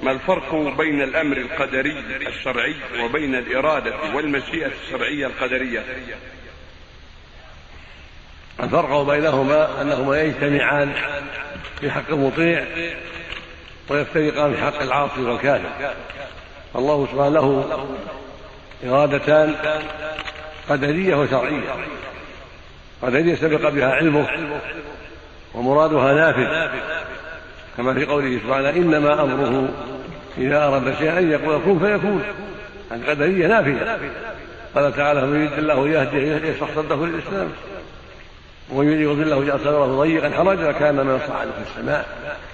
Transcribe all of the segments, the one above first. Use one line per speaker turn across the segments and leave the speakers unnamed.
ما الفرق بين الأمر القدري الشرعي وبين الإرادة والمشيئة الشرعية القدرية؟
الفرق بينهما أنهما يجتمعان في حق المطيع ويفترقان في حق العاصي والكافر. الله سبحانه له إرادتان قدرية وشرعية. قدرية سبق بها علمه ومرادها نافذ، كما في قوله سبحانه إنما أمره إذا أراد شيئا أن يقول كن فيكون. القدرية نافذة. قال تعالى من يريد الله يهديه يشرح صدره للإسلام ومن يريد يضل الله يجعل صدره ضيقا حرجا كان من يصعد في السماء.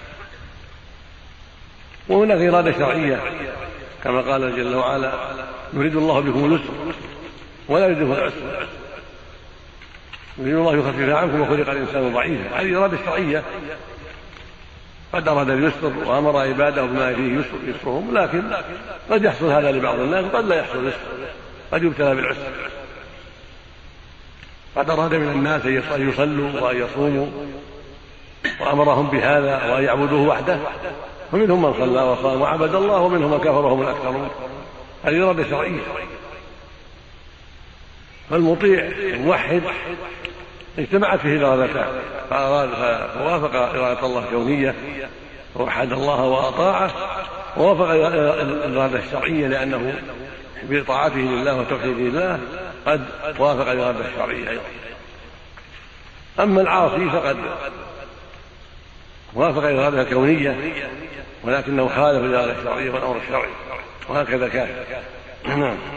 وهناك إرادة شرعية كما قال جل وعلا يريد الله بكم اليسر ولا يريد بكم العسر يريد الله يخفف عنكم وخلق الإنسان ضعيفا. هذه إرادة شرعية قد أراد اليسر وأمر عباده بما فيه يسرهم، لكن قد يحصل هذا لبعض الناس وقد لا يحصل اليسر، قد يبتلى بالعسر. قد أراد من الناس أن يصلوا وأن يصوموا وأمرهم بهذا وأن يعبدوه وحده، ومنهم من صلى وصام وعبد الله ومنهم من كفر وهم الأكثرون. هذه إرادة شرعية. فالمطيع الموحد اجتمعت فيه الإرادتان، فوافق إرادة الله الكونية ووحد الله وأطاعه، ووافق الإرادة الشرعية لأنه بطاعته لله وتوحيده لله قد وافق الإرادة الشرعية أيضا. أما العاصي فقد وافق الإرادة الكونية ولكنه خالف الإرادة الشرعية والأمر الشرعي، وهكذا كان.